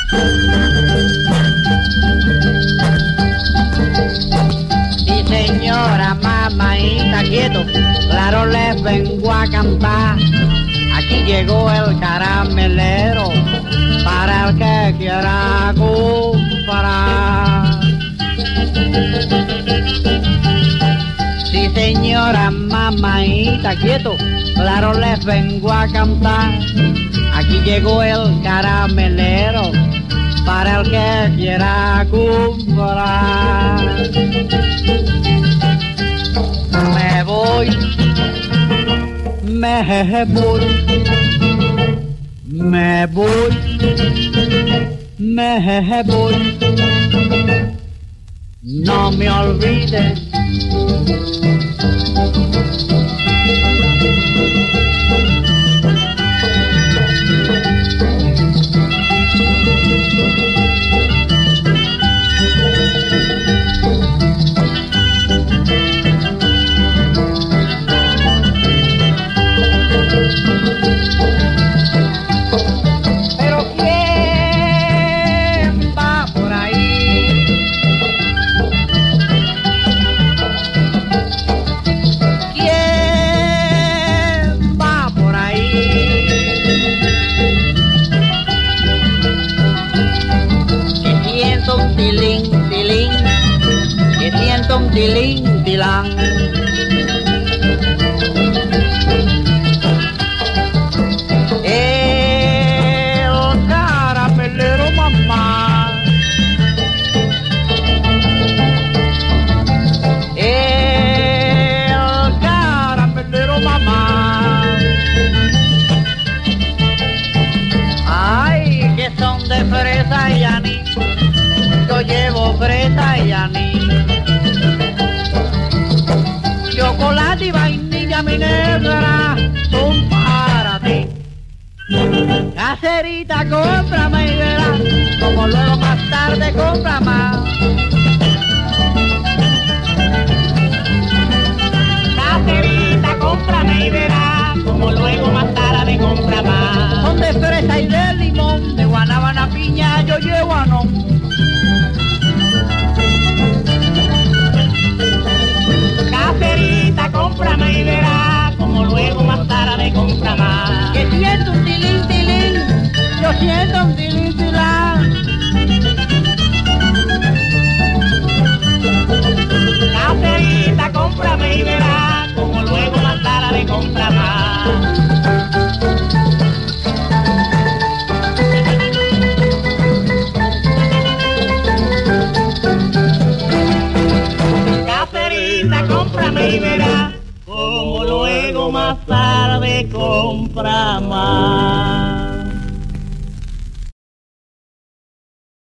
Sí, señora, mamaita, quieto, claro les vengo a cantar. Aquí llegó el caramelero para el que quiera comprar. Sí, señora, mamaita, quieto, claro les vengo a cantar. Aquí llegó el caramelero para el que quiera comprar. Me voy, me voy, me voy, me voy. No me olvides. Pero ¿quién va por ahí? ¿Quién va por ahí? Que siento un tilín, tilín, que siento un tilín, tilán. El caramelero, mamá. El caramelero, mamá. Ay, que son de fresa y anís. Yo llevo fresa y anís. Chocolate y vainilla, mi negra, son para ti. Caserita, cómprame y verás, como luego más tarde compra más. Caserita, cómprame y verás, como luego más tarde compra más. Son de fresa y de limón, de guanábana, piña, yo llevo anón. Caserita, cómprame y verás, como luego más tarde compra más. Que siento un tilín, tilín, yo siento un tilín, tilán. Caserita, cómprame y verás, como luego más tarde compra más. Caserita, cómprame y verás, como luego más tarde compra más.